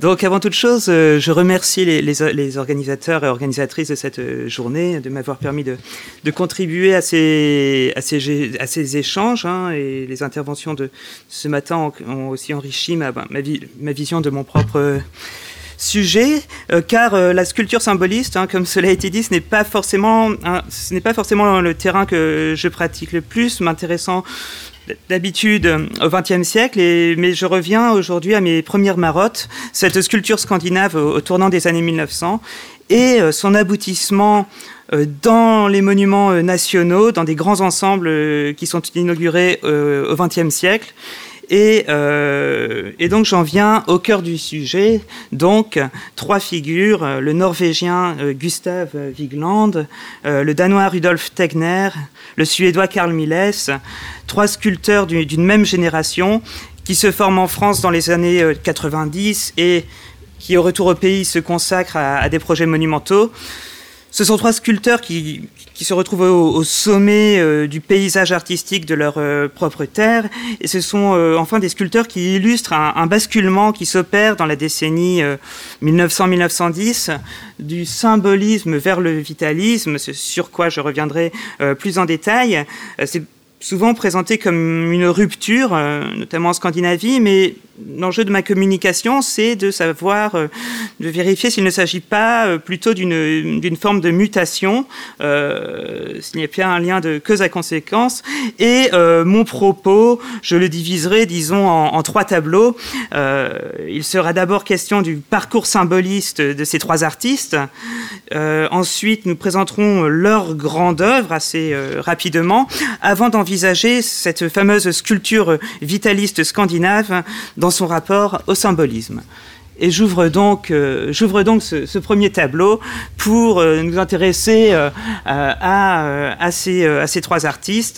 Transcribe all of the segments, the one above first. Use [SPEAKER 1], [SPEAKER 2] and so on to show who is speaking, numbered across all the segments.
[SPEAKER 1] Donc, avant toute chose, je remercie les organisateurs et organisatrices de cette journée de m'avoir permis de contribuer à ces échanges, hein, et les interventions de ce matin ont aussi enrichi ma vision de mon propre sujet, car la sculpture symboliste, hein, comme cela a été dit, ce n'est pas forcément le terrain que je pratique le plus, m'intéressant d'habitude au XXe siècle, mais je reviens aujourd'hui à mes premières marottes, cette sculpture scandinave au tournant des années 1900 et son aboutissement dans les monuments nationaux, dans des grands ensembles qui sont inaugurés au XXe siècle. Et donc j'en viens au cœur du sujet, donc 3 figures, le Norvégien Gustav Vigeland, le Danois Rudolf Tegner, le Suédois Carl Milles, 3 sculpteurs d'une même génération qui se forment en France dans les années 90 et qui au retour au pays se consacrent à des projets monumentaux. Ce sont 3 sculpteurs qui se retrouvent au sommet du paysage artistique de leur propre terre. Et ce sont enfin des sculpteurs qui illustrent un basculement qui s'opère dans la décennie 1900-1910 du symbolisme vers le vitalisme, sur quoi je reviendrai plus en détail. C'est souvent présenté comme une rupture, notamment en Scandinavie, mais l'enjeu de ma communication, c'est de savoir, de vérifier s'il ne s'agit pas plutôt d'une forme de mutation, s'il n'y a pas un lien de cause à conséquence. Et mon propos, je le diviserai, disons, en 3 tableaux. Il sera d'abord question du parcours symboliste de ces 3 artistes. Ensuite, nous présenterons leur grande œuvre assez rapidement, avant d'envisager cette fameuse sculpture vitaliste scandinave dans son rapport au symbolisme. Et j'ouvre donc ce premier tableau pour nous intéresser à ces 3 artistes.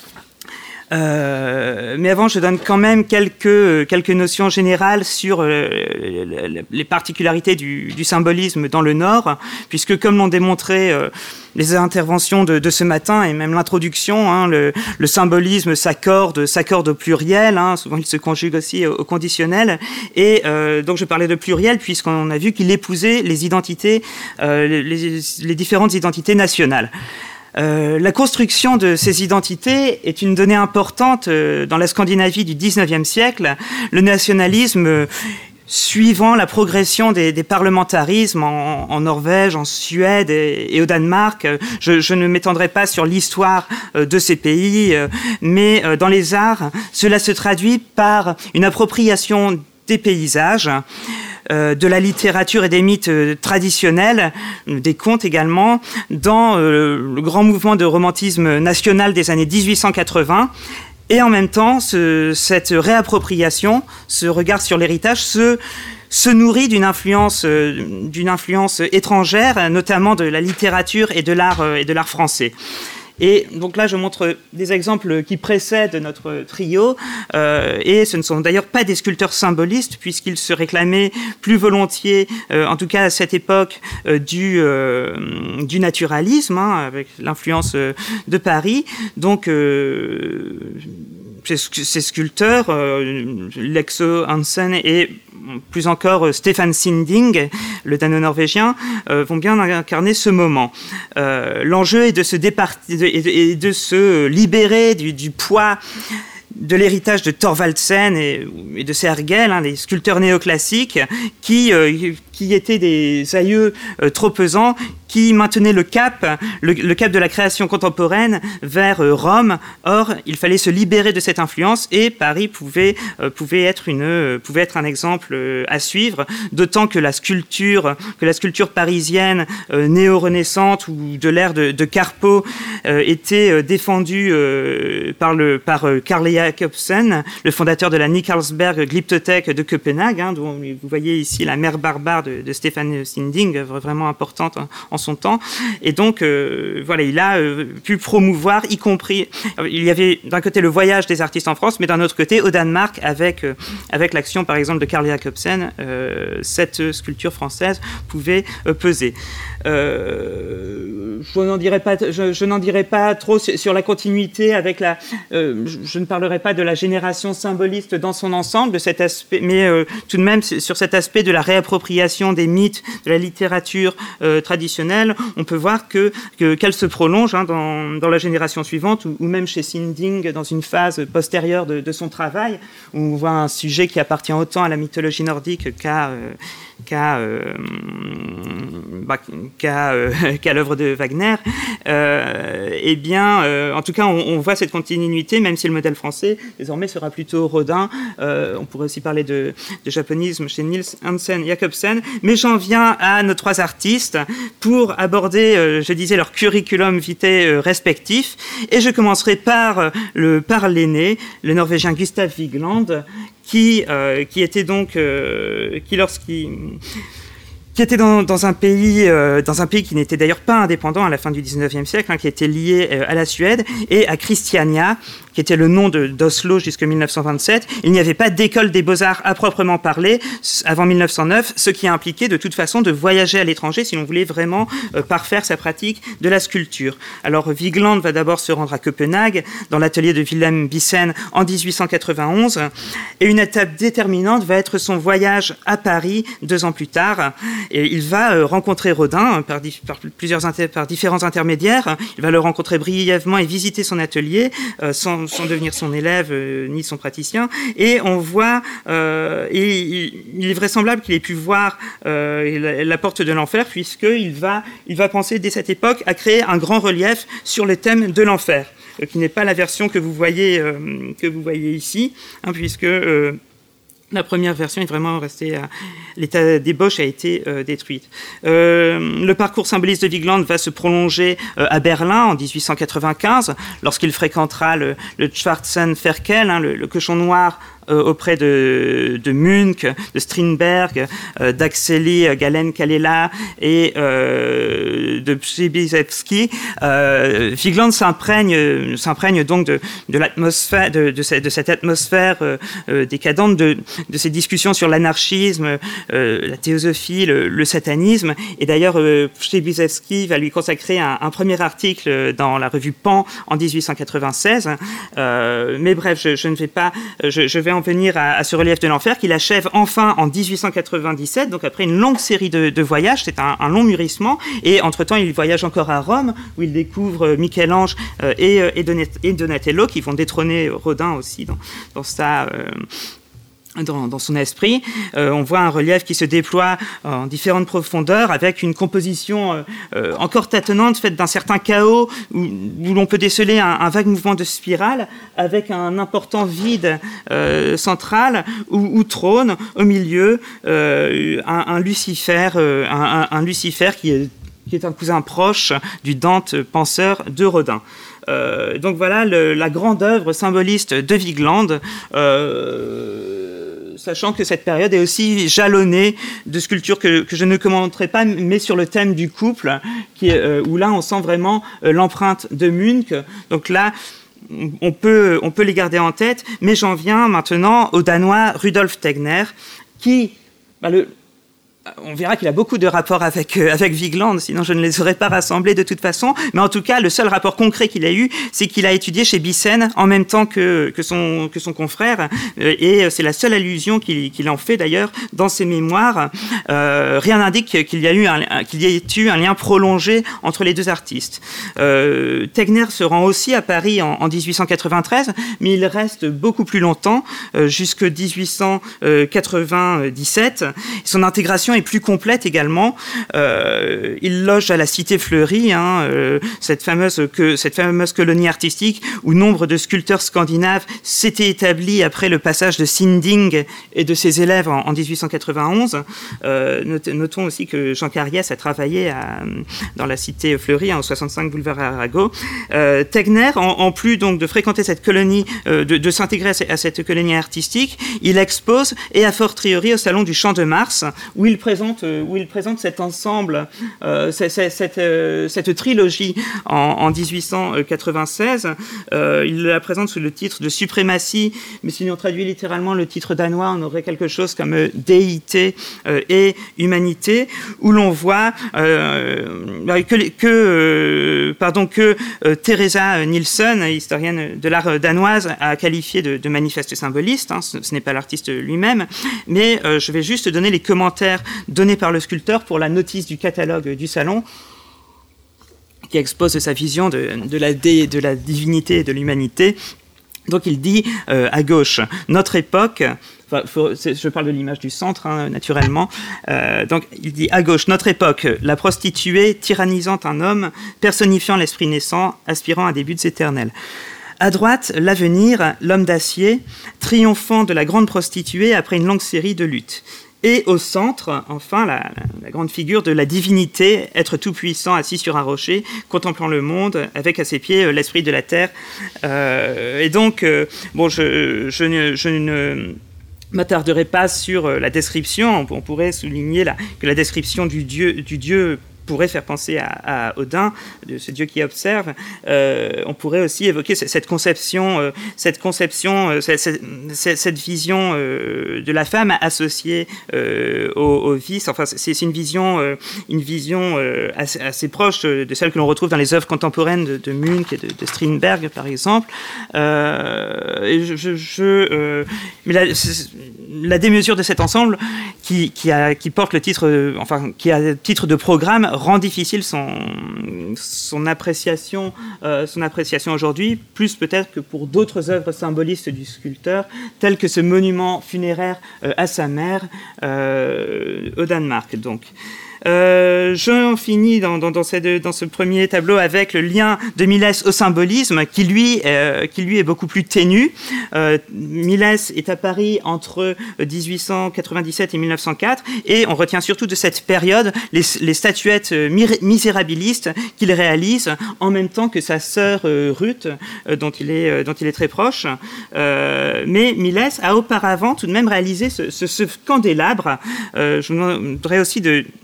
[SPEAKER 1] Mais avant, je donne quand même quelques notions générales sur les particularités du symbolisme dans le Nord, puisque comme l'ont démontré les interventions de ce matin et même l'introduction, hein, le symbolisme s'accorde au pluriel, hein, souvent il se conjugue aussi au conditionnel, et donc je parlais de pluriel puisqu'on a vu qu'il épousait les identités, les différentes identités nationales. La construction de ces identités est une donnée importante dans la Scandinavie du XIXe siècle. Le nationalisme, suivant la progression des parlementarismes en Norvège, en Suède et au Danemark, je ne m'étendrai pas sur l'histoire de ces pays, mais dans les arts, cela se traduit par une appropriation des paysages, de la littérature et des mythes traditionnels, des contes également, dans le grand mouvement de romantisme national des années 1880. Et en même temps, cette réappropriation, ce regard sur l'héritage, se nourrit d'une influence étrangère, notamment de la littérature et de l'art français. Et donc là, je montre des exemples qui précèdent notre trio, et ce ne sont d'ailleurs pas des sculpteurs symbolistes, puisqu'ils se réclamaient plus volontiers, en tout cas à cette époque, du naturalisme, hein, avec l'influence de Paris. Donc, ces sculpteurs, Lexo Hansen et plus encore Stefan Sinding, le dano-norvégien, vont bien incarner ce moment. L'enjeu est de se libérer du poids de l'héritage de Thorvaldsen et de Sergel, hein, les sculpteurs néoclassiques, qui étaient des aïeux trop pesants, qui maintenaient le cap de la création contemporaine vers Rome. Or, il fallait se libérer de cette influence et Paris pouvait être un exemple à suivre, d'autant que la sculpture parisienne néo-renaissante ou de l'ère de Carpeaux était défendue par Carl Jacobsen, le fondateur de la Nikolsberg Glyptothèque de Copenhague, hein, dont vous voyez ici la mère barbare de Stefan Sinding, œuvre vraiment importante en son temps. Et donc, voilà, il a pu promouvoir, y compris... Il y avait d'un côté le voyage des artistes en France, mais d'un autre côté, au Danemark, avec l'action, par exemple, de Carl Jacobsen, cette sculpture française pouvait peser. Je n'en dirai pas trop sur la continuité avec je ne parlerai pas de la génération symboliste dans son ensemble, de cet aspect, mais tout de même sur cet aspect de la réappropriation des mythes de la littérature traditionnelle, on peut voir qu'elle se prolonge dans la génération suivante, ou même chez Sinding dans une phase postérieure de son travail, où on voit un sujet qui appartient autant à la mythologie nordique qu'à l'œuvre de Wagner, en tout cas, on voit cette continuité, même si le modèle français, désormais, sera plutôt Rodin. On pourrait aussi parler de japonisme chez Niels Hansen Jacobsen, mais j'en viens à nos trois artistes pour aborder, je disais, leur curriculum vitae respectif, et je commencerai par l'aîné, le Norvégien Gustav Vigeland, qui était donc, qui était dans un pays qui n'était d'ailleurs pas indépendant à la fin du 19e siècle, qui était lié à la Suède et à Christiania, qui était le nom d'Oslo jusqu'en 1927. Il n'y avait pas d'école des beaux-arts à proprement parler avant 1909, ce qui a impliqué de toute façon de voyager à l'étranger si l'on voulait vraiment parfaire sa pratique de la sculpture. Alors Vigeland va d'abord se rendre à Copenhague, dans l'atelier de Willem Bissen en 1891, et une étape déterminante va être son voyage à Paris 2 ans plus tard. Et il va rencontrer Rodin par différents intermédiaires. Il va le rencontrer brièvement et visiter son atelier sans devenir son élève ni son praticien. Et on voit, il est vraisemblable qu'il ait pu voir la porte de l'enfer, puisqu'il va penser dès cette époque à créer un grand relief sur le thème de l'enfer, qui n'est pas la version que vous voyez ici, puisque la première version est vraiment restée l'état d'ébauche a été détruite. Le parcours symboliste de Vigeland va se prolonger à Berlin en 1895, lorsqu'il fréquentera le Schwarzenferkel, le cochon noir, auprès de Munch, de Strindberg, d'Axeli Gallen-Kallela et de Przybylewski. Vigeland s'imprègne donc de l'atmosphère, de cette atmosphère décadente, de ces discussions sur l'anarchisme, la théosophie, le satanisme. Et d'ailleurs, Przybylewski va lui consacrer un premier article dans la revue Pan en 1896. Mais bref, je ne vais pas... Je vais en venir à ce relief de l'enfer qu'il achève enfin en 1897, donc après une longue série de voyages. C'est un long mûrissement, et entre-temps il voyage encore à Rome où il découvre Michel-Ange et Donatello, qui vont détrôner Rodin aussi dans son esprit. On voit un relief qui se déploie en différentes profondeurs, avec une composition encore tâtonnante, faite d'un certain chaos, où l'on peut déceler un vague mouvement de spirale, avec un important vide central, où trône au milieu un Lucifer, un Lucifer qui est un cousin proche du Dante penseur de Rodin. Donc voilà la grande œuvre symboliste de Vigeland, sachant que cette période est aussi jalonnée de sculptures que je ne commenterai pas, mais sur le thème du couple, où là on sent vraiment l'empreinte de Munch. Donc là, on peut les garder en tête, mais j'en viens maintenant au Danois Rudolf Tegner, qui... on verra qu'il a beaucoup de rapports avec Vigeland, sinon je ne les aurais pas rassemblés de toute façon. Mais en tout cas, le seul rapport concret qu'il a eu, c'est qu'il a étudié chez Bissen en même temps que son confrère. Et c'est la seule allusion qu'il en fait d'ailleurs dans ses mémoires. Rien n'indique qu'il y ait eu un lien prolongé entre les deux artistes. Tegner se rend aussi à Paris en 1893, mais il reste beaucoup plus longtemps, jusque 1897. Son intégration est plus complète également. Il loge à la Cité Fleurie, cette fameuse colonie artistique où nombre de sculpteurs scandinaves s'étaient établis après le passage de Sinding et de ses élèves en 1891. Notons aussi que Jean Cariès a travaillé dans la Cité Fleurie, au 65 boulevard Arago. Tegner, en plus donc de fréquenter cette colonie, de s'intégrer à cette colonie artistique, il expose, et a fortiori au Salon du Champ de Mars, où il présente cet ensemble, cette trilogie en 1896. Il la présente sous le titre de Suprématie, mais si on traduit littéralement le titre danois, on aurait quelque chose comme Déité et Humanité, où l'on voit que Teresa Nilsson, historienne de l'art danoise, a qualifié de manifeste symboliste. Ce n'est pas l'artiste lui-même, mais je vais juste donner les commentaires donnés par le sculpteur pour la notice du catalogue du salon, qui expose sa vision de la divinité et de l'humanité. Donc il dit à gauche, notre époque, je parle de l'image du centre, naturellement, donc il dit à gauche, notre époque, la prostituée tyrannisant un homme, personnifiant l'esprit naissant, aspirant à des buts éternels. À droite, l'avenir, l'homme d'acier, triomphant de la grande prostituée après une longue série de luttes. Et au centre, enfin, la grande figure de la divinité, être tout-puissant assis sur un rocher, contemplant le monde, avec à ses pieds l'esprit de la terre. Et donc, je ne m'attarderai pas sur la description. On pourrait souligner que la description du dieu pourrait faire penser à Odin, de ce dieu qui observe. On pourrait aussi évoquer cette vision de la femme associée au vice. Enfin, c'est une vision assez proche de celle que l'on retrouve dans les œuvres contemporaines de Munch et de Strindberg, par exemple. Mais la démesure de cet ensemble qui porte le titre, qui a le titre de programme, rend difficile son appréciation aujourd'hui, plus peut-être que pour d'autres œuvres symbolistes du sculpteur, telles que ce monument funéraire à sa mère au Danemark. Donc. Je finis dans ce premier tableau avec le lien de Millès au symbolisme qui lui est beaucoup plus ténu. Millès est à Paris entre 1897 et 1904 et on retient surtout de cette période les statuettes misérabilistes qu'il réalise en même temps que sa sœur Ruth, dont il est très proche. Mais Millès a auparavant tout de même réalisé ce candélabre. Je vous demanderai aussi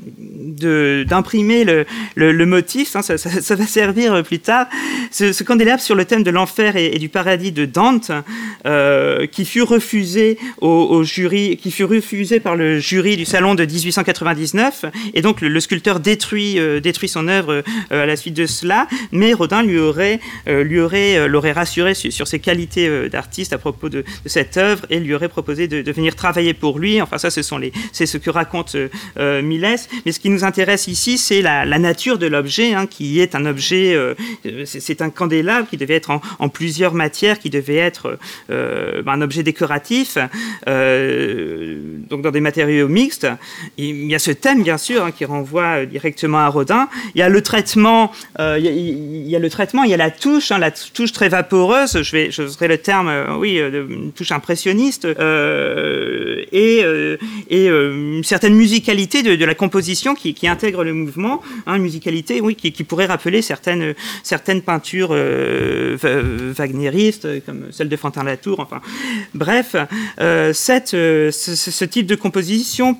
[SPEAKER 1] d'imprimer le motif, ça va servir plus tard. Ce candélabre sur le thème de l'enfer et du paradis de Dante, qui fut refusé au jury, qui fut refusé par le jury du salon de 1899, et donc le sculpteur détruit son œuvre à la suite de cela, mais Rodin l'aurait rassuré sur ses qualités d'artiste à propos de cette œuvre et lui aurait proposé de venir travailler pour lui. Enfin, ça, c'est ce que raconte Millès. Mais ce qui nous intéresse ici, c'est la nature de l'objet, qui est un objet, c'est un candélabre qui devait être en plusieurs matières, qui devait être un objet décoratif, donc dans des matériaux mixtes. Il y a ce thème, bien sûr, qui renvoie directement à Rodin. Il y a le traitement, il y a la touche très vaporeuse, je serai le terme, de touche impressionniste, et une certaine musicalité de la composition qui intègre le mouvement, une musicalité qui pourrait rappeler certaines peintures wagnéristes, comme celle de Fantin-Latour. Enfin, bref, ce type de composition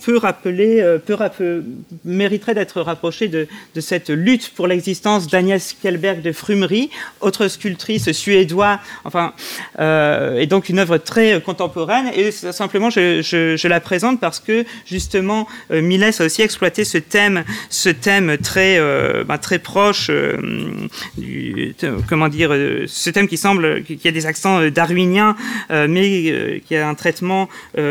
[SPEAKER 1] mériterait d'être rapproché de cette lutte pour l'existence d'Agnès Kjellberg de Frumerie, autre sculptrice suédoise, et donc une œuvre très contemporaine. Et simplement, je la présente parce que justement, Millès a aussi exploité ce thème très proche ce thème qui a des accents darwiniens, mais qui a un traitement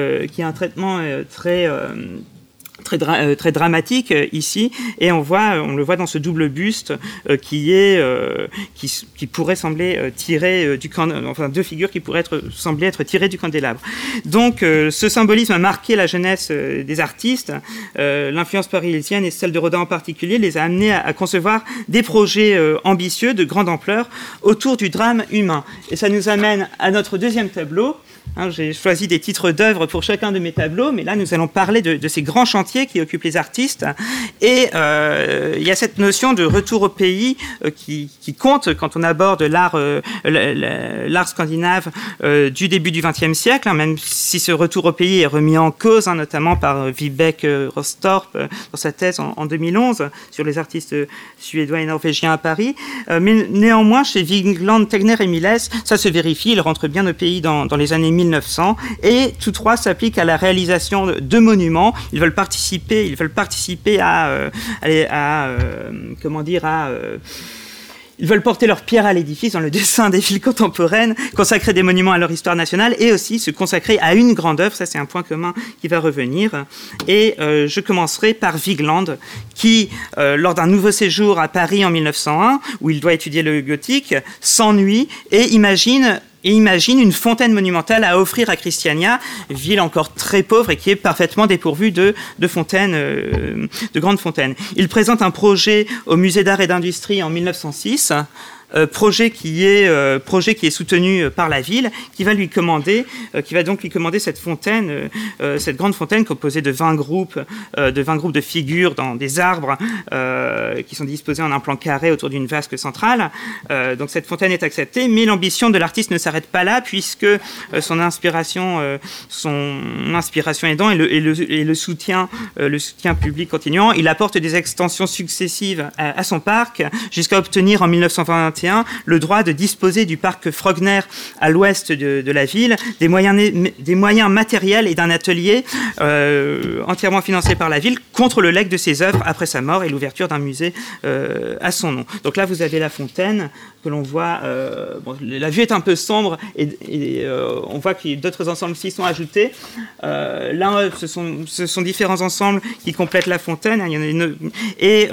[SPEAKER 1] très dramatique ici, et on le voit dans ce double buste qui pourrait sembler tiré du deux figures qui pourraient sembler être tirées du candélabre. Donc ce symbolisme a marqué la jeunesse des artistes. L'influence parisienne et celle de Rodin en particulier les a amenés à concevoir des projets ambitieux de grande ampleur autour du drame humain. Et ça nous amène à notre deuxième tableau, J'ai choisi des titres d'œuvres pour chacun de mes tableaux, mais là, nous allons parler de ces grands chantiers qui occupent les artistes. Et il y a cette notion de retour au pays qui compte quand on aborde l'art scandinave du début du XXe siècle, même si ce retour au pays est remis en cause, notamment par Vibeke Rostorp dans sa thèse en 2011 sur les artistes suédois et norvégiens à Paris. Mais néanmoins, chez Vigeland, Tegnér et Milles, ça se vérifie, ils rentrent bien au pays dans les années 1900, et tous trois s'appliquent à la réalisation de monuments. Ils veulent participer ils veulent porter leur pierre à l'édifice dans le dessin des villes contemporaines, consacrer des monuments à leur histoire nationale et aussi se consacrer à une grande œuvre. Ça, c'est un point commun qui va revenir. Et je commencerai par Vigeland, qui, lors d'un nouveau séjour à Paris en 1901, où il doit étudier le gothique, s'ennuie et imagine une fontaine monumentale à offrir à Christiania, ville encore très pauvre et qui est parfaitement dépourvue de fontaines, de grandes fontaines. Il présente un projet au Musée d'art et d'industrie en 1906, projet qui est soutenu par la ville, qui va donc lui commander cette fontaine, cette grande fontaine composée de 20 groupes de figures dans des arbres qui sont disposés en un plan carré autour d'une vasque centrale. Donc cette fontaine est acceptée, mais l'ambition de l'artiste ne s'arrête pas là, puisque son inspiration aidant et le soutien public continuant, il apporte des extensions successives à son parc jusqu'à obtenir en 1921 le droit de disposer du parc Frogner à l'ouest de la ville, des moyens matériels et d'un atelier entièrement financé par la ville contre le legs de ses œuvres après sa mort et l'ouverture d'un musée à son nom. Donc là, vous avez la fontaine que l'on voit. La vue est un peu sombre et on voit que d'autres ensembles s'y sont ajoutés. Là, ce sont différents ensembles qui complètent la fontaine. Il y en a et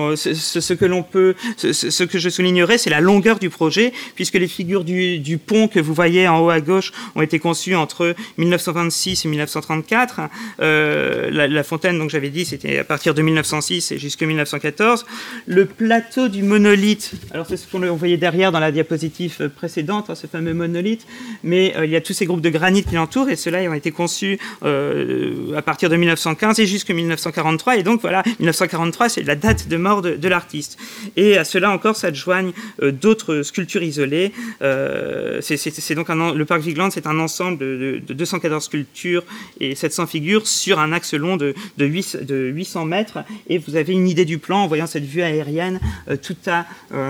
[SPEAKER 1] ce que je soulignerai, c'est la longueur du projet, puisque les figures du pont que vous voyez en haut à gauche ont été conçues entre 1926 et 1934. La fontaine, donc j'avais dit, c'était à partir de 1906 et jusqu'en 1914. Le plateau du monolithe, alors c'est ce qu'on voyait derrière dans la diapositive précédente, ce fameux monolithe, mais il y a tous ces groupes de granit qui l'entourent, et ceux-là ont été conçus à partir de 1915 et jusqu'en 1943, et donc voilà, 1943, c'est la date de mort de l'artiste. Et à cela encore s'adjoignent d'autres sculptures isolées. C'est donc le parc Vigeland, c'est un ensemble de 214 sculptures et 700 figures sur un axe long de 800 mètres, et vous avez une idée du plan en voyant cette vue aérienne tout à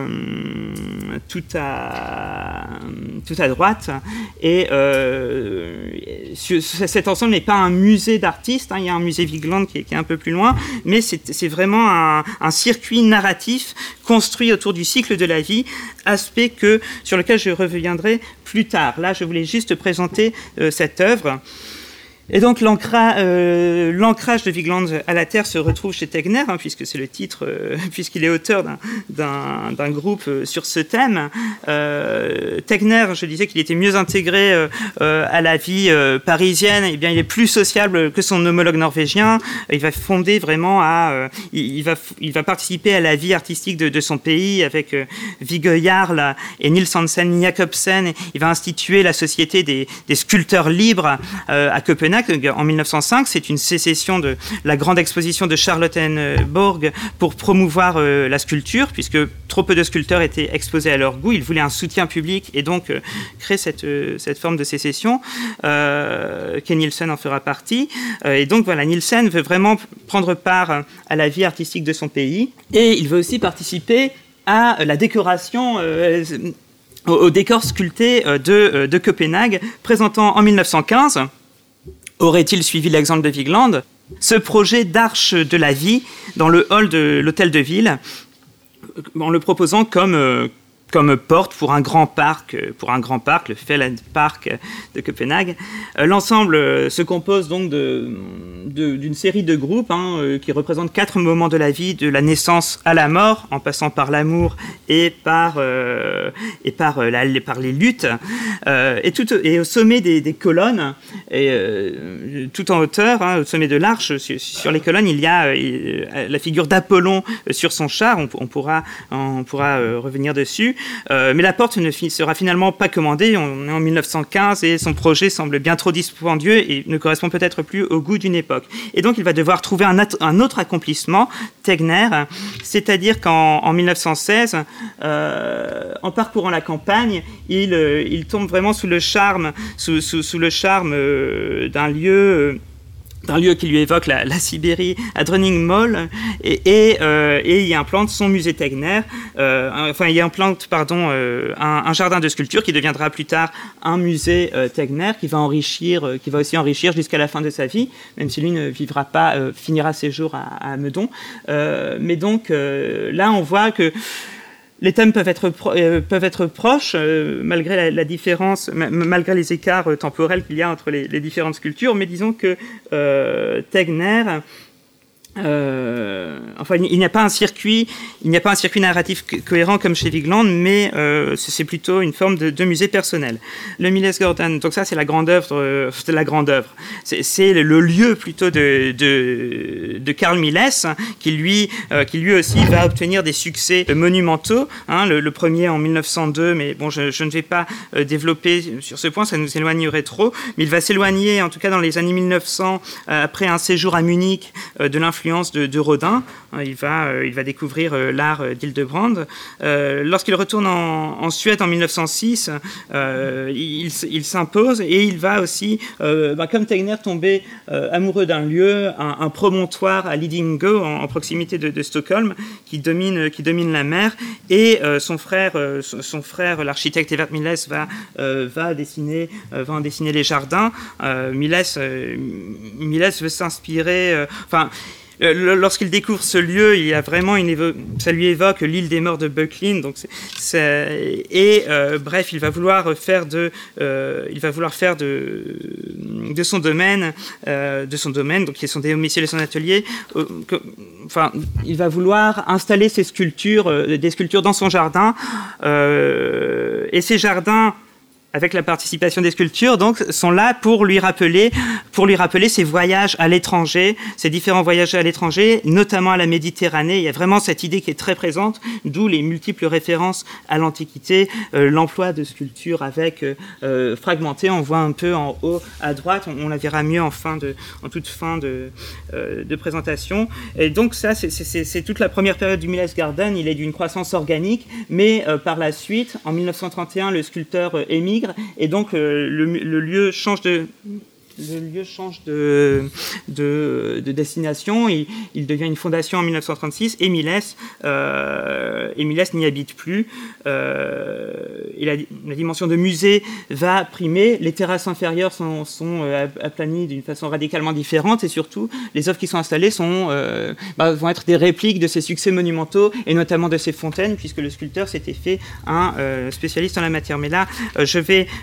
[SPEAKER 1] droite. Et cet ensemble n'est pas un musée d'artistes, il y a un musée Vigeland qui est un peu plus loin, mais c'est vraiment un circuit narratif construit autour du cycle de la vie, aspect sur lequel je reviendrai plus tard. Là, je voulais juste présenter cette œuvre. Et donc l'ancrage de Vigeland à la Terre se retrouve chez Tegnér, puisque c'est le titre, puisqu'il est auteur d'un groupe sur ce thème. Tegnér, je disais qu'il était mieux intégré à la vie parisienne. Eh bien, il est plus sociable que son homologue norvégien. Il va fonder vraiment il va participer à la vie artistique de son pays avec Viggo Jarl et Nils Hansen Jacobsen. Il va instituer la Société des sculpteurs libres à Copenhague en 1905. C'est une sécession de la grande exposition de Charlottenborg pour promouvoir la sculpture, puisque trop peu de sculpteurs étaient exposés à leur goût. Ils voulaient un soutien public et donc créer cette forme de sécession. Ken Nielsen en fera partie. Et donc voilà, Nielsen veut vraiment prendre part à la vie artistique de son pays, et il veut aussi participer à la décoration au décor sculpté de Copenhague, présentant en 1915, aurait-il suivi l'exemple de Vigeland, ce projet d'arche de la vie dans le hall de l'hôtel de ville, en le proposant comme porte pour un grand parc, le Fælland Park de Copenhague. L'ensemble se compose donc d'une série de groupes qui représentent 4 moments de la vie, de la naissance à la mort, en passant par l'amour et par les luttes. Et au sommet des colonnes, tout en hauteur, au sommet de l'arche, sur les colonnes, il y a la figure d'Apollon sur son char. On pourra revenir dessus. Mais la porte ne sera finalement pas commandée. On est en 1915 et son projet semble bien trop dispendieux et ne correspond peut-être plus au goût d'une époque. Et donc, il va devoir trouver un autre accomplissement, Tegner, c'est-à-dire qu'en 1916, en parcourant la campagne, il tombe vraiment sous le charme d'un lieu qui lui évoque la Sibérie, à Dröning-Moll, et il y implante son musée Tegner, il implante, un jardin de sculpture qui deviendra plus tard un musée Tegner, qui va aussi enrichir jusqu'à la fin de sa vie, même si lui ne finira ses jours à Meudon. Mais donc, là, on voit que les thèmes peuvent être proches, malgré la différence, malgré les écarts temporels qu'il y a entre les différentes sculptures. Mais disons que Tegner, il n'y a pas un circuit narratif cohérent comme chez Vigeland, mais c'est plutôt une forme de musée personnel. Le Miles Gordon, donc ça c'est la grande œuvre, c'est le lieu plutôt de Carl Miles, qui lui aussi va obtenir des succès monumentaux. Le premier en 1902, mais bon, je ne vais pas développer sur ce point, ça nous éloignerait trop. Mais il va s'éloigner, en tout cas dans les années 1900, après un séjour à Munich, de l'influence de Rodin. Il va découvrir l'art d'Hildebrand. Lorsqu'il retourne en Suède en 1906, il s'impose et il va aussi, comme Tegner, tomber amoureux d'un lieu, un promontoire à Lidingö, en proximité de Stockholm, qui domine la mer. Et son frère, l'architecte Evert Miles, va en dessiner les jardins. Miles veut s'inspirer. Lorsqu'il découvre ce lieu, il y a vraiment ça lui évoque l'île des morts de Böcklin. Donc bref, il va vouloir faire de son domaine, donc qui est son domicile et son atelier. Il va vouloir installer des sculptures dans son jardin, et ces jardins, avec la participation des sculptures, donc, sont là pour lui rappeler ses voyages à l'étranger, ses différents voyages à l'étranger, notamment à la Méditerranée. Il y a vraiment cette idée qui est très présente, d'où les multiples références à l'Antiquité, l'emploi de sculptures avec fragmentées. On voit un peu en haut à droite, on la verra mieux en toute fin de présentation. Et donc ça, c'est toute la première période du Miles Garden. Il est d'une croissance organique, mais par la suite, en 1931, le sculpteur émigre. Et donc le lieu change de destination. Il devient une fondation en 1936 et Miles n'y habite plus. Et la dimension de musée va primer. Les terrasses inférieures sont aplanies d'une façon radicalement différente, et surtout les œuvres qui sont installées vont être des répliques de ces succès monumentaux et notamment de ces fontaines, puisque le sculpteur s'était fait un spécialiste en la matière. Mais là, je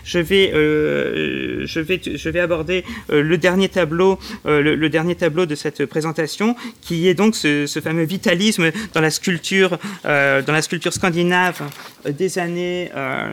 [SPEAKER 1] vais aborder le dernier tableau de cette présentation, qui est donc ce fameux vitalisme dans la sculpture scandinave des années,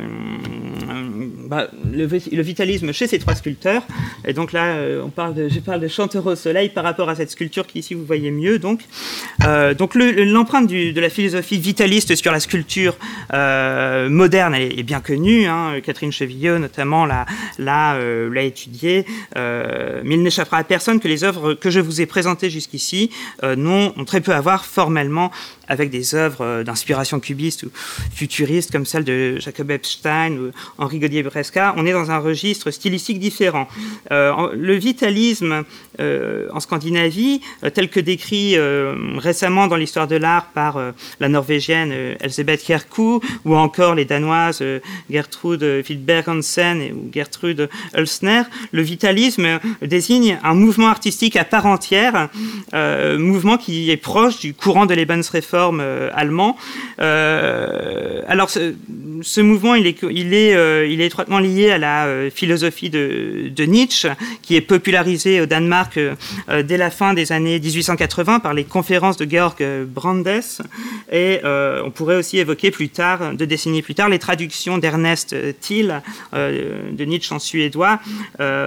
[SPEAKER 1] le vitalisme chez ces trois sculpteurs. Et donc là, je parle de Chanteur au soleil par rapport à cette sculpture qui ici vous voyez mieux. Donc l'empreinte de la philosophie vitaliste sur la sculpture moderne est bien connue. Catherine Chevilleux notamment l'a étudiée. Mais il n'échappera à personne que les œuvres que je vous ai présentées jusqu'ici ont très peu à voir formellement avec des œuvres d'inspiration cubiste ou futuriste comme celle de Jacob Epstein ou Henri Gaudier-Bresca. On est dans un registre stylistique différent. Le vitalisme en Scandinavie, tel que décrit récemment dans l'histoire de l'art par la Norvégienne Elisabeth Kjerkou, ou encore les Danoises Gertrude Fildberg Hansen ou Gertrude Ulsner, le vitalisme désigne un mouvement artistique à part entière, mouvement qui est proche du courant de Lebensreform allemand. Alors ce mouvement, il est étroitement lié à la philosophie de Nietzsche, qui est popularisée au Danemark dès la fin des années 1880 par les conférences de Georg Brandes. Et on pourrait aussi évoquer deux décennies plus tard, les traductions d'Ernest Thiel de Nietzsche en suédois,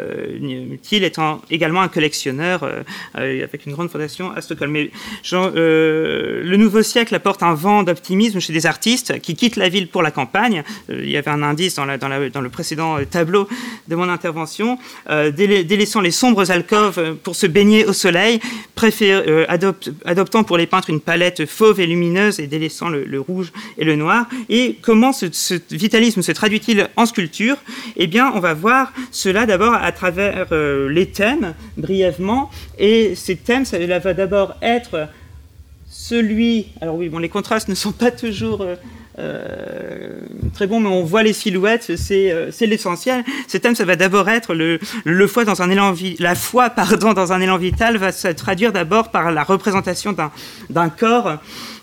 [SPEAKER 1] Thiel étant également un collectionneur avec une grande fondation à Stockholm. Mais le nouveau siècle apporte un vent d'optimisme chez des artistes qui quittent la ville pour la campagne. Il y avait un indice dans le précédent tableau de mon intervention, délaissant les sombres alcôves pour se baigner au soleil, adoptant pour les peintres une palette fauve et lumineuse et délaissant le rouge et le noir. Et comment ce vitalisme se traduit-il en sculpture ? Eh bien, on va voir cela d'abord à travers les thèmes, brièvement. Et ces thèmes, ça va d'abord être celui... Alors oui, bon, les contrastes ne sont pas toujours... très bon, mais on voit les silhouettes, c'est l'essentiel. Ce thème, ça va d'abord être la foi dans un élan vital va se traduire d'abord par la représentation d'un corps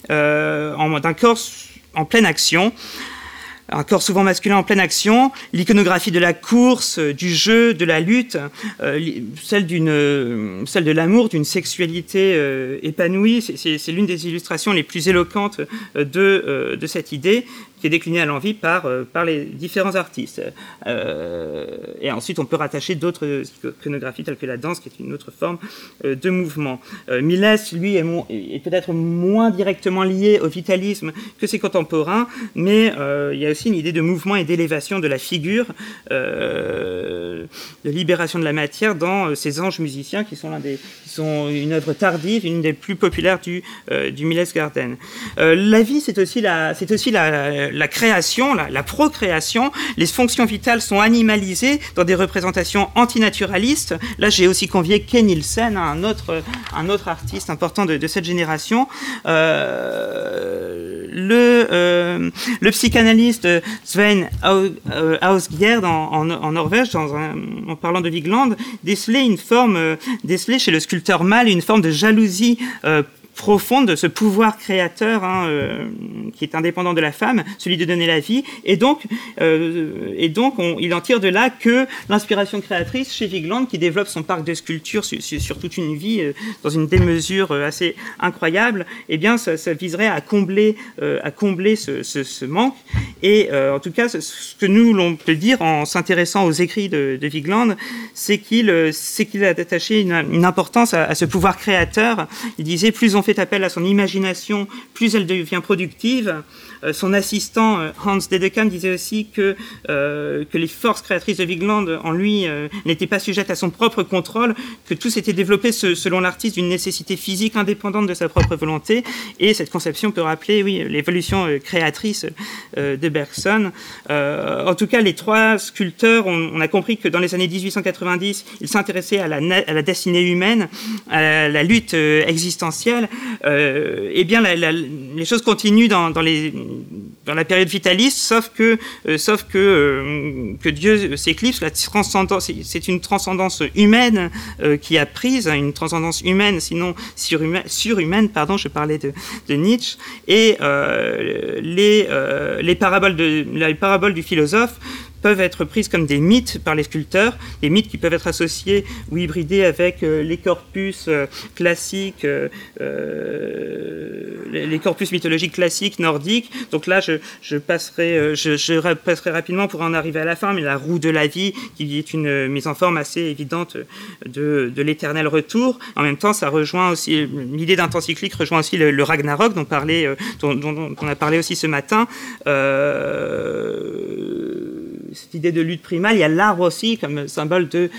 [SPEAKER 1] en pleine action. Un corps souvent masculin en pleine action, l'iconographie de la course, du jeu, de la lutte, celle de l'amour, d'une sexualité épanouie. C'est l'une des illustrations les plus éloquentes de cette idée, qui est déclinée à l'envi par les différents artistes. Et ensuite, on peut rattacher d'autres iconographies telles que la danse, qui est une autre forme de mouvement. Miles, lui, est peut-être moins directement lié au vitalisme que ses contemporains, mais il y a aussi une idée de mouvement et d'élévation de la figure, de libération de la matière dans ces anges musiciens qui sont une œuvre tardive, une des plus populaires du Miles Garden. La vie, c'est aussi la création, la procréation. Les fonctions vitales sont animalisées dans des représentations antinaturalistes. Là, j'ai aussi convié Kay Nielsen, un autre artiste important de cette génération. Le psychanalyste Sven Hausgård en Norvège, en parlant de Vigeland, décelait chez le sculpteur mâle une forme de jalousie profonde de ce pouvoir créateur qui est indépendant de la femme, celui de donner la vie, et donc il en tire de là que l'inspiration créatrice chez Vigeland, qui développe son parc de sculptures sur toute une vie dans une démesure assez incroyable, eh bien ça viserait à combler ce manque. Et en tout cas, ce que nous l'on peut dire en s'intéressant aux écrits de Vigeland, c'est qu'il a attaché une importance à ce pouvoir créateur. Il disait, plus on fait appel à son imagination, plus elle devient productive. Son assistant Hans Dedekind disait aussi que les forces créatrices de Vigeland en lui n'étaient pas sujettes à son propre contrôle, que tout s'était développé selon l'artiste d'une nécessité physique indépendante de sa propre volonté. Et cette conception peut rappeler, l'évolution créatrice de Bergson. En tout cas, les trois sculpteurs, on a compris que dans les années 1890, ils s'intéressaient à la destinée humaine, à la lutte existentielle. Eh bien, les choses continuent dans la période vitaliste, sauf que Dieu s'éclipse. La transcendance, c'est une transcendance humaine qui a prise, une transcendance humaine, sinon surhumaine, pardon, je parlais de Nietzsche, et les paraboles du philosophe peuvent être prises comme des mythes par les sculpteurs, des mythes qui peuvent être associés ou hybridés avec les corpus classiques, les corpus mythologiques classiques nordiques. Donc là, je passerai rapidement pour en arriver à la fin, mais la roue de la vie, qui est une mise en forme assez évidente de l'éternel retour. En même temps, ça rejoint aussi l'idée d'un temps cyclique, rejoint aussi le Ragnarok dont on a parlé aussi ce matin. Cette idée de lutte primale, il y a l'arbre aussi comme symbole de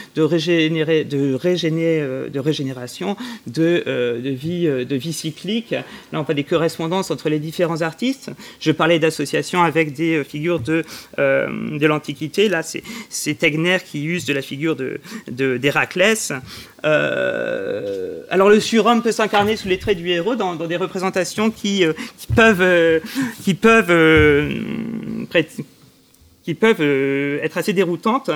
[SPEAKER 1] régénération, de vie cyclique. Là, on voit des correspondances entre les différents artistes. Je parlais d'association avec des figures de l'Antiquité. Là, c'est Tegner qui use de la figure d'Héraclès. Alors, le surhomme peut s'incarner sous les traits du héros dans des représentations qui peuvent être assez déroutantes.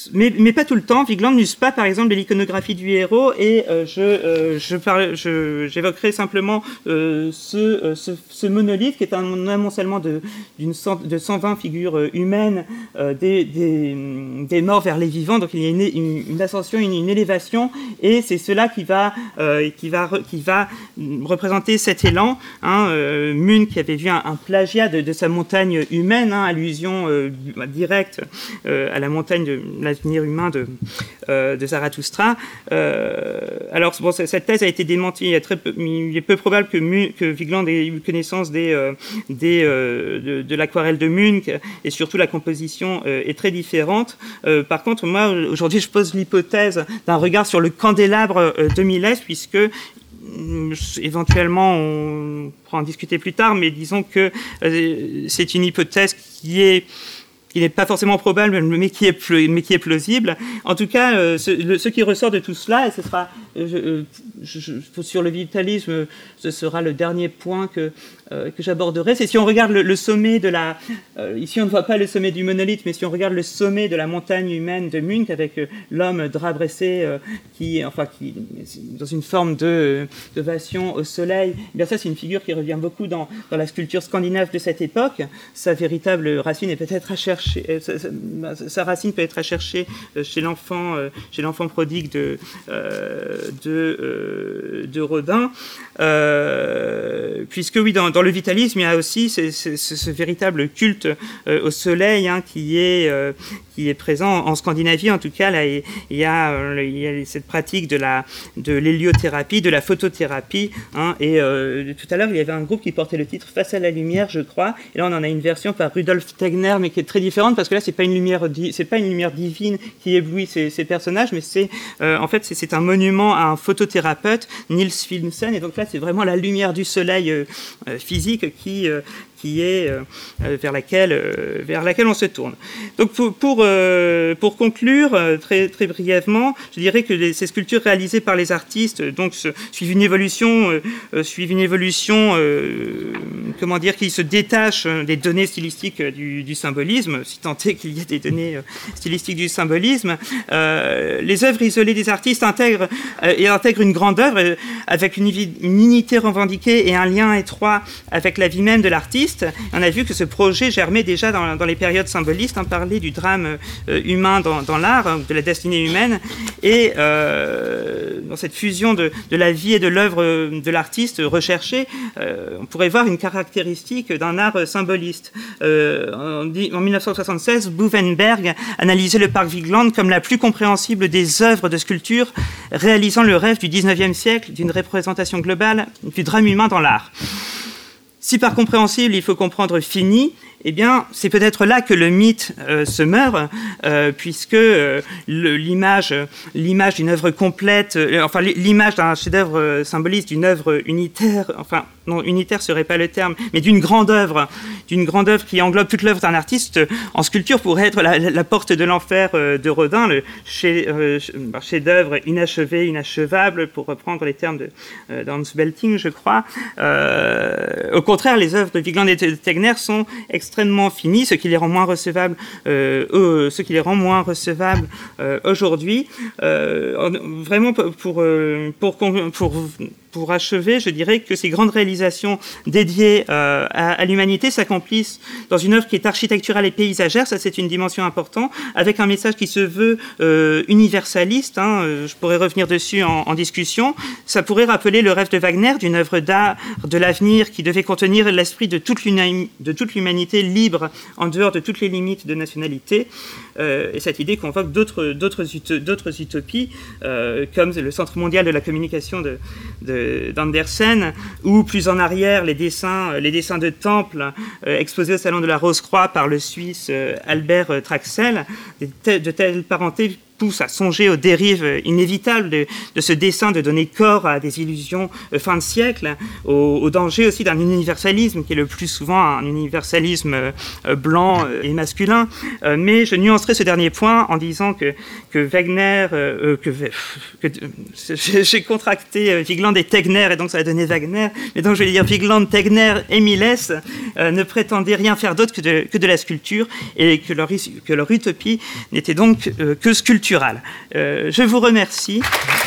[SPEAKER 1] mais pas tout le temps. Vigeland n'use pas, par exemple, de l'iconographie du héros, et j'évoquerai simplement ce monolithe qui est un amoncellement de 120 figures humaines, des morts vers les vivants. Donc il y a une ascension, une élévation, et c'est cela qui va représenter cet élan. Mun qui avait vu un plagiat de sa montagne humaine, allusion directe à la montagne de l'avenir humain de Zarathustra. Alors bon, cette thèse a été démentie. Il est peu probable que Vigeland ait eu connaissance de l'aquarelle de Munch, et surtout la composition est très différente. Par contre, moi aujourd'hui je pose l'hypothèse d'un regard sur le candélabre de Millais, puisque éventuellement on pourra en discuter plus tard, mais disons que c'est une hypothèse qui n'est pas forcément probable, mais qui est plausible. En tout cas, ce qui ressort de tout cela, et ce sera sur le vitalisme, ce sera le dernier point que j'aborderai, c'est si on regarde le sommet de ici on ne voit pas le sommet du monolithe, mais si on regarde le sommet de la montagne humaine de Munch, avec l'homme drap bressé qui dans une forme d'ovation au soleil, eh bien ça c'est une figure qui revient beaucoup dans la sculpture scandinave de cette époque. Sa véritable racine est peut-être à chercher, sa racine peut être à chercher chez l'enfant prodigue de Rodin, puisque oui, dans le vitalisme, il y a aussi ce véritable culte au soleil qui est présent en Scandinavie. En tout cas, là, il y a cette pratique de l'héliothérapie, de la photothérapie. Et tout à l'heure, il y avait un groupe qui portait le titre Face à la lumière, je crois. Et là, on en a une version par Rudolf Tegner, mais qui est très différente, parce que là, c'est pas une lumière divine qui éblouit ces personnages, mais c'est un monument à un photothérapeute, Niels Finsen. Et donc là, c'est vraiment la lumière du soleil physique qui est vers laquelle on se tourne. Donc pour conclure très très brièvement, je dirais que ces sculptures réalisées par les artistes suivent une évolution qui se détache des données stylistiques du symbolisme, si tant est qu'il y ait des données stylistiques du symbolisme. Les œuvres isolées des artistes intègrent une grande œuvre avec une unité revendiquée et un lien étroit avec la vie même de l'artiste. On a vu que ce projet germait déjà dans les périodes symbolistes, parler du drame humain dans l'art, de la destinée humaine, et dans cette fusion de la vie et de l'œuvre de l'artiste recherché, on pourrait voir une caractéristique d'un art symboliste. En 1976, Buvenberg analysait le parc Vigeland comme la plus compréhensible des œuvres de sculpture réalisant le rêve du 19e siècle d'une représentation globale du drame humain dans l'art. Si par compréhensible, il faut comprendre fini, eh bien, c'est peut-être là que le mythe se meurt, puisque l'image d'une œuvre complète, l'image d'un chef-d'œuvre symboliste d'une œuvre unitaire, non, unitaire serait pas le terme, mais d'une grande œuvre qui englobe toute l'œuvre d'un artiste, en sculpture pourrait être la porte de l'enfer de Rodin, le chef-d'œuvre inachevé, inachevable, pour reprendre les termes d'Hans Belting, je crois. Au contraire, les œuvres de Vigeland et de Tegner sont extrêmement finies, ce qui les rend moins recevables aujourd'hui. Vraiment, pour achever, je dirais que ces grandes réalisations dédiées à l'humanité s'accomplissent dans une œuvre qui est architecturale et paysagère, ça c'est une dimension importante, avec un message qui se veut universaliste, je pourrais revenir dessus en discussion. Ça pourrait rappeler le rêve de Wagner d'une œuvre d'art de l'avenir qui devait contenir l'esprit de toute l'humanité libre en dehors de toutes les limites de nationalité. Et cette idée convoque d'autres utopies, comme le Centre mondial de la communication d'Andersen, ou plus en arrière les dessins de temples exposés au Salon de la Rose-Croix par le Suisse Albert Traxel, de telles parentés pousse à songer aux dérives inévitables de ce dessein de donner corps à des illusions fin de siècle, au danger aussi d'un universalisme qui est le plus souvent un universalisme blanc et masculin. Mais je nuancerai ce dernier point en disant que Wegner, j'ai contracté Vigeland et Tegner, et donc ça a donné Wagner, mais donc je vais dire Vigeland, Tegner et Miles ne prétendaient rien faire d'autre que de la sculpture, et que leur utopie n'était donc que sculpturale. Je vous remercie.